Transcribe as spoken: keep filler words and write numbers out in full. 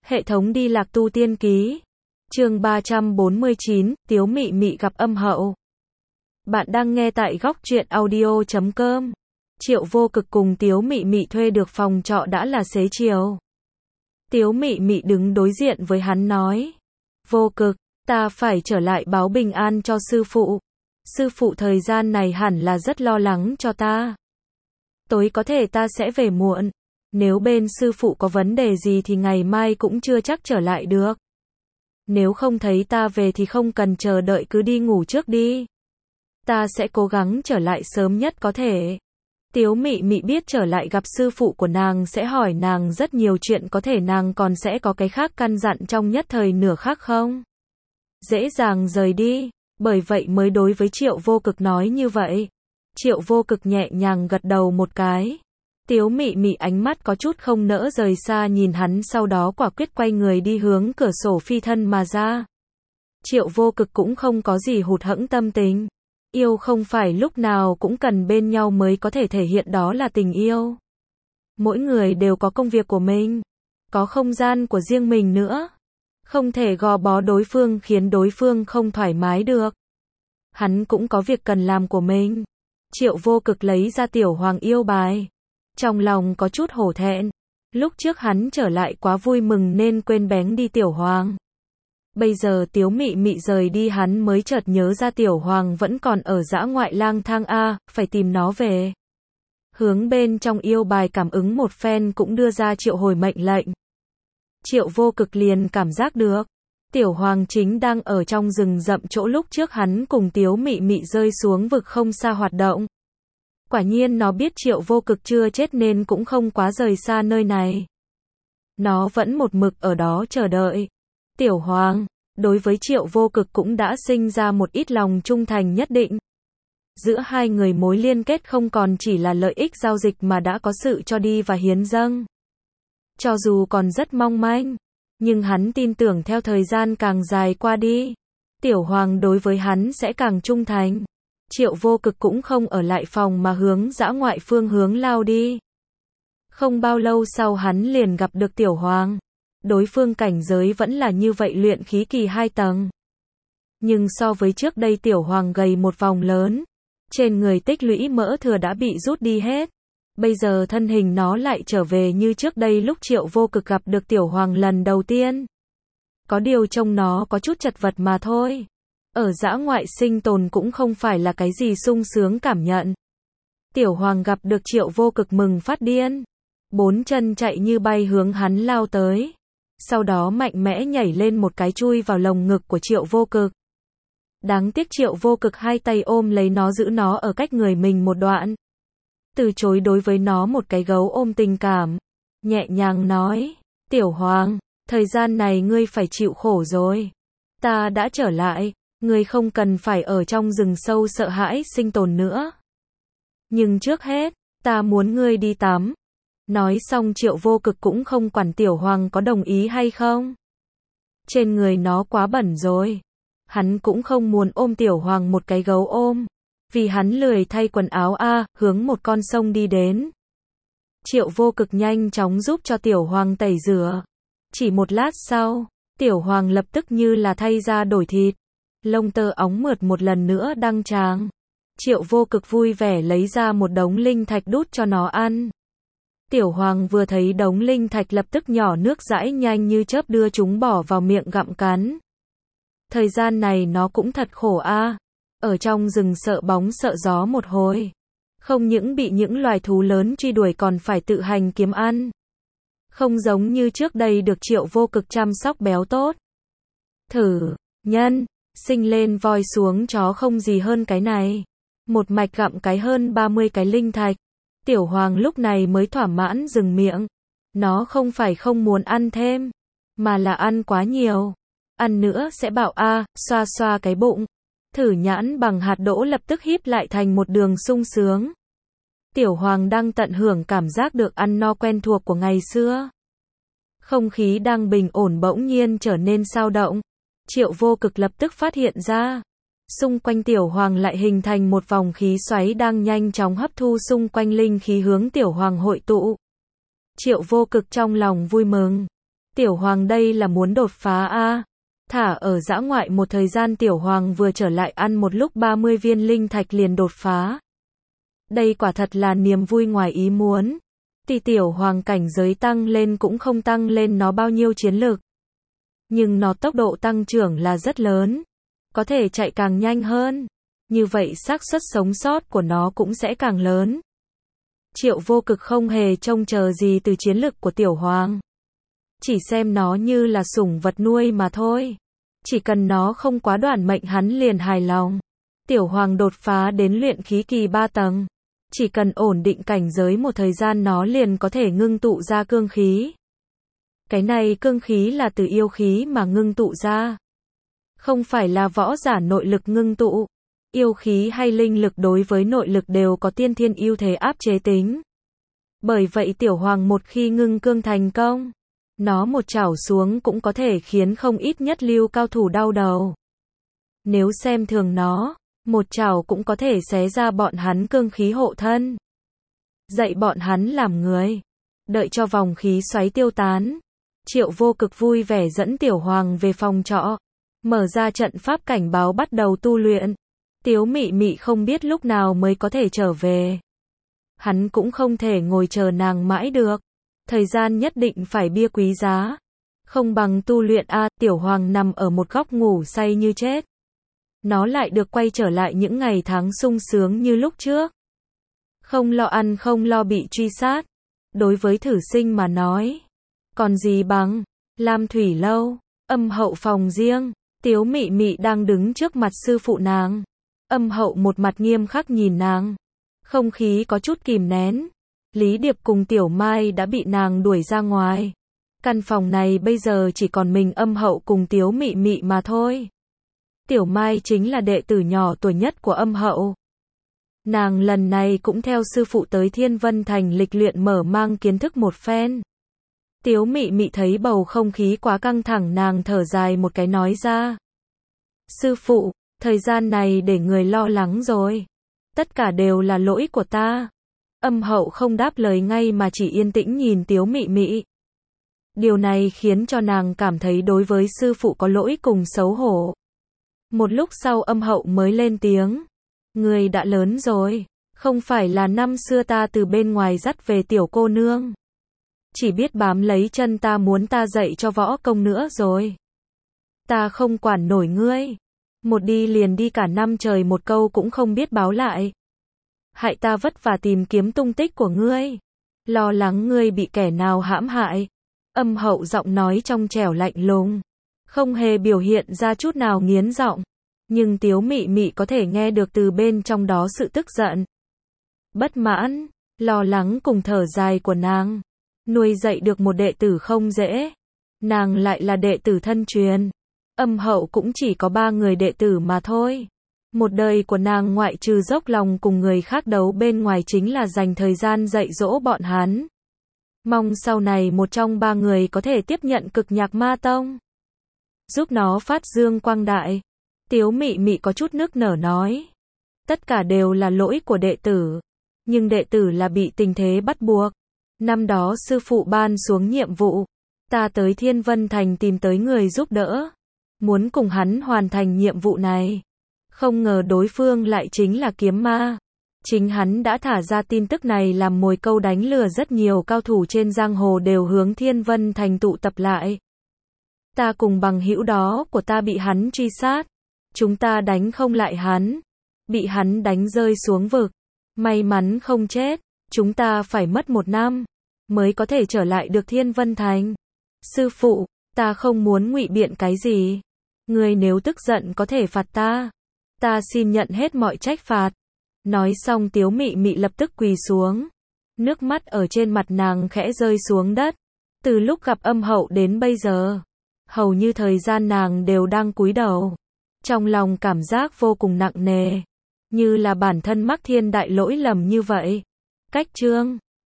Hệ thống đi lạc tu tiên ký. Chương ba trăm bốn mươi chín, Tiếu Mị Mị gặp âm hậu. Bạn đang nghe tại góc truyện audio chấm com. Triệu Vô Cực cùng Tiếu Mị Mị thuê được phòng trọ đã là xế chiều. Tiếu Mị Mị đứng đối diện với hắn nói: Vô Cực, ta phải trở lại báo bình an cho sư phụ. Sư phụ thời gian này hẳn là rất lo lắng cho ta. Tối có thể ta sẽ về muộn. Nếu bên sư phụ có vấn đề gì thì ngày mai cũng chưa chắc trở lại được. Nếu không thấy ta về thì không cần chờ đợi, cứ đi ngủ trước đi. Ta sẽ cố gắng trở lại sớm nhất có thể. Tiếu Mị Mị biết trở lại gặp sư phụ của nàng sẽ hỏi nàng rất nhiều chuyện, có thể nàng còn sẽ có cái khác căn dặn trong nhất thời nửa khắc không dễ dàng rời đi, bởi vậy mới đối với Triệu Vô Cực nói như vậy. Triệu Vô Cực nhẹ nhàng gật đầu một cái. Tiếu Mị Mị ánh mắt có chút không nỡ rời xa nhìn hắn, sau đó quả quyết quay người đi hướng cửa sổ phi thân mà ra. Triệu Vô Cực cũng không có gì hụt hẫng tâm tình. Yêu không phải lúc nào cũng cần bên nhau mới có thể thể hiện đó là tình yêu. Mỗi người đều có công việc của mình, có không gian của riêng mình nữa. Không thể gò bó đối phương khiến đối phương không thoải mái được. Hắn cũng có việc cần làm của mình. Triệu Vô Cực lấy ra tiểu hoàng yêu bài. Trong lòng có chút hổ thẹn. Lúc trước hắn trở lại quá vui mừng nên quên bén đi tiểu hoàng. Bây giờ Tiếu Mị Mị rời đi hắn mới chợt nhớ ra tiểu hoàng vẫn còn ở dã ngoại lang thang a, phải tìm nó về. Hướng bên trong yêu bài cảm ứng một phen cũng đưa ra triệu hồi mệnh lệnh. Triệu Vô Cực liền cảm giác được. Tiểu hoàng chính đang ở trong rừng rậm chỗ lúc trước hắn cùng Tiếu Mị Mị rơi xuống vực không xa hoạt động. Quả nhiên nó biết Triệu Vô Cực chưa chết nên cũng không quá rời xa nơi này. Nó vẫn một mực ở đó chờ đợi. Tiểu hoàng, đối với Triệu Vô Cực cũng đã sinh ra một ít lòng trung thành nhất định. Giữa hai người mối liên kết không còn chỉ là lợi ích giao dịch mà đã có sự cho đi và hiến dâng. Cho dù còn rất mong manh, nhưng hắn tin tưởng theo thời gian càng dài qua đi, tiểu hoàng đối với hắn sẽ càng trung thành. Triệu Vô Cực cũng không ở lại phòng mà hướng dã ngoại phương hướng lao đi. Không bao lâu sau hắn liền gặp được tiểu hoàng. Đối phương cảnh giới vẫn là như vậy, luyện khí kỳ hai tầng. Nhưng so với trước đây tiểu hoàng gầy một vòng lớn. Trên người tích lũy mỡ thừa đã bị rút đi hết. Bây giờ thân hình nó lại trở về như trước đây lúc Triệu Vô Cực gặp được tiểu hoàng lần đầu tiên. Có điều trông nó có chút chật vật mà thôi. Ở dã ngoại sinh tồn cũng không phải là cái gì sung sướng cảm nhận. Tiểu hoàng gặp được Triệu Vô Cực mừng phát điên. Bốn chân chạy như bay hướng hắn lao tới. Sau đó mạnh mẽ nhảy lên một cái chui vào lồng ngực của Triệu Vô Cực. Đáng tiếc Triệu Vô Cực hai tay ôm lấy nó, giữ nó ở cách người mình một đoạn. Từ chối đối với nó một cái gấu ôm tình cảm. Nhẹ nhàng nói: Tiểu hoàng, thời gian này ngươi phải chịu khổ rồi. Ta đã trở lại, ngươi không cần phải ở trong rừng sâu sợ hãi sinh tồn nữa. Nhưng trước hết, ta muốn ngươi đi tắm. Nói xong Triệu Vô Cực cũng không quản tiểu hoàng có đồng ý hay không. Trên người nó quá bẩn rồi. Hắn cũng không muốn ôm tiểu hoàng một cái gấu ôm. Vì hắn lười thay quần áo a, hướng một con sông đi đến. Triệu Vô Cực nhanh chóng giúp cho tiểu hoàng tẩy rửa. Chỉ một lát sau, tiểu hoàng lập tức như là thay da đổi thịt. Lông tơ óng mượt một lần nữa đăng tràng. Triệu Vô Cực vui vẻ lấy ra một đống linh thạch đút cho nó ăn. Tiểu hoàng vừa thấy đống linh thạch lập tức nhỏ nước dãi nhanh như chớp đưa chúng bỏ vào miệng gặm cắn. Thời gian này nó cũng thật khổ a. Ở trong rừng sợ bóng sợ gió một hồi. Không những bị những loài thú lớn truy đuổi còn phải tự hành kiếm ăn. Không giống như trước đây được Triệu Vô Cực chăm sóc béo tốt. Thử, nhân, sinh lên voi xuống chó không gì hơn cái này. Một mạch gặm cái hơn ba mươi cái linh thạch. Tiểu hoàng lúc này mới thỏa mãn dừng miệng. Nó không phải không muốn ăn thêm, mà là ăn quá nhiều. Ăn nữa sẽ bảo a, xoa xoa cái bụng. Thử nhãn bằng hạt đỗ lập tức híp lại thành một đường sung sướng. Tiểu hoàng đang tận hưởng cảm giác được ăn no quen thuộc của ngày xưa. Không khí đang bình ổn bỗng nhiên trở nên xao động. Triệu Vô Cực lập tức phát hiện ra. Xung quanh tiểu hoàng lại hình thành một vòng khí xoáy đang nhanh chóng hấp thu xung quanh linh khí hướng tiểu hoàng hội tụ. Triệu Vô Cực trong lòng vui mừng. Tiểu Hoàng đây là muốn đột phá a. Thả ở dã ngoại một thời gian Tiểu Hoàng vừa trở lại ăn một lúc ba mươi viên linh thạch liền đột phá. Đây quả thật là niềm vui ngoài ý muốn. Thì Tiểu Hoàng cảnh giới tăng lên cũng không tăng lên nó bao nhiêu chiến lực. Nhưng nó tốc độ tăng trưởng là rất lớn. Có thể chạy càng nhanh hơn. Như vậy xác suất sống sót của nó cũng sẽ càng lớn. Triệu Vô Cực không hề trông chờ gì từ chiến lực của Tiểu Hoàng. Chỉ xem nó như là sủng vật nuôi mà thôi. Chỉ cần nó không quá đoản mệnh hắn liền hài lòng. Tiểu Hoàng đột phá đến luyện khí kỳ ba tầng. Chỉ cần ổn định cảnh giới một thời gian nó liền có thể ngưng tụ ra cương khí. Cái này cương khí là từ yêu khí mà ngưng tụ ra. Không phải là võ giả nội lực ngưng tụ. Yêu khí hay linh lực đối với nội lực đều có tiên thiên ưu thế áp chế tính. Bởi vậy Tiểu Hoàng một khi ngưng cương thành công, nó một chảo xuống cũng có thể khiến không ít nhất lưu cao thủ đau đầu. Nếu xem thường nó, một chảo cũng có thể xé ra bọn hắn cương khí hộ thân. Dạy bọn hắn làm người. Đợi cho vòng khí xoáy tiêu tán. Triệu Vô Cực vui vẻ dẫn Tiểu Hoàng về phòng trọ. Mở ra trận pháp cảnh báo bắt đầu tu luyện. Tiếu Mị Mị không biết lúc nào mới có thể trở về. Hắn cũng không thể ngồi chờ nàng mãi được. Thời gian nhất định phải bia quý giá. Không bằng tu luyện a. Tiểu Hoàng nằm ở một góc ngủ say như chết. Nó lại được quay trở lại những ngày tháng sung sướng như lúc trước. Không lo ăn không lo bị truy sát. Đối với thử sinh mà nói. Còn gì bằng. Lam Thủy Lâu. Âm Hậu phòng riêng. Tiếu Mị Mị đang đứng trước mặt sư phụ nàng. Âm Hậu một mặt nghiêm khắc nhìn nàng. Không khí có chút kìm nén. Lý Điệp cùng Tiểu Mai đã bị nàng đuổi ra ngoài. Căn phòng này bây giờ chỉ còn mình Âm Hậu cùng Tiếu Mị Mị mà thôi. Tiểu Mai chính là đệ tử nhỏ tuổi nhất của Âm Hậu. Nàng lần này cũng theo sư phụ tới Thiên Vân Thành lịch luyện mở mang kiến thức một phen. Tiếu Mị Mị thấy bầu không khí quá căng thẳng nàng thở dài một cái nói ra. Sư phụ, thời gian này để người lo lắng rồi. Tất cả đều là lỗi của ta. Âm Hậu không đáp lời ngay mà chỉ yên tĩnh nhìn Tiếu Mị Mị. Điều này khiến cho nàng cảm thấy đối với sư phụ có lỗi cùng xấu hổ. Một lúc sau Âm Hậu mới lên tiếng. Người đã lớn rồi. Không phải là năm xưa ta từ bên ngoài dắt về tiểu cô nương. Chỉ biết bám lấy chân ta muốn ta dạy cho võ công nữa rồi. Ta không quản nổi ngươi. Một đi liền đi cả năm trời một câu cũng không biết báo lại. Hại ta vất vả tìm kiếm tung tích của ngươi. Lo lắng ngươi bị kẻ nào hãm hại. Âm Hậu giọng nói trong trẻo lạnh lùng. Không hề biểu hiện ra chút nào nghiến giọng. Nhưng Tiếu Mị Mị có thể nghe được từ bên trong đó sự tức giận. Bất mãn, lo lắng cùng thở dài của nàng. Nuôi dạy được một đệ tử không dễ. Nàng lại là đệ tử thân truyền. Âm Hậu cũng chỉ có ba người đệ tử mà thôi. Một đời của nàng ngoại trừ dốc lòng cùng người khác đấu bên ngoài chính là dành thời gian dạy dỗ bọn hắn. Mong sau này một trong ba người có thể tiếp nhận Cực Nhạc Ma Tông. Giúp nó phát dương quang đại. Tiếu Mị Mị có chút nức nở nói. Tất cả đều là lỗi của đệ tử. Nhưng đệ tử là bị tình thế bắt buộc. Năm đó sư phụ ban xuống nhiệm vụ. Ta tới Thiên Vân Thành tìm tới người giúp đỡ. Muốn cùng hắn hoàn thành nhiệm vụ này. Không ngờ đối phương lại chính là kiếm ma. Chính hắn đã thả ra tin tức này làm mồi câu đánh lừa rất nhiều cao thủ trên giang hồ đều hướng Thiên Vân Thành tụ tập lại. Ta cùng bằng hữu đó của ta bị hắn truy sát. Chúng ta đánh không lại hắn. Bị hắn đánh rơi xuống vực. May mắn không chết. Chúng ta phải mất một năm. Mới có thể trở lại được Thiên Vân Thành. Sư phụ, ta không muốn ngụy biện cái gì. Người nếu tức giận có thể phạt ta. Ta xin nhận hết mọi trách phạt. Nói xong Tiếu Mị Mị lập tức quỳ xuống. Nước mắt ở trên mặt nàng khẽ rơi xuống đất. Từ lúc gặp Âm Hậu đến bây giờ. Hầu như thời gian nàng đều đang cúi đầu. Trong lòng cảm giác vô cùng nặng nề. Như là bản thân mắc thiên đại lỗi lầm như vậy. Cách chương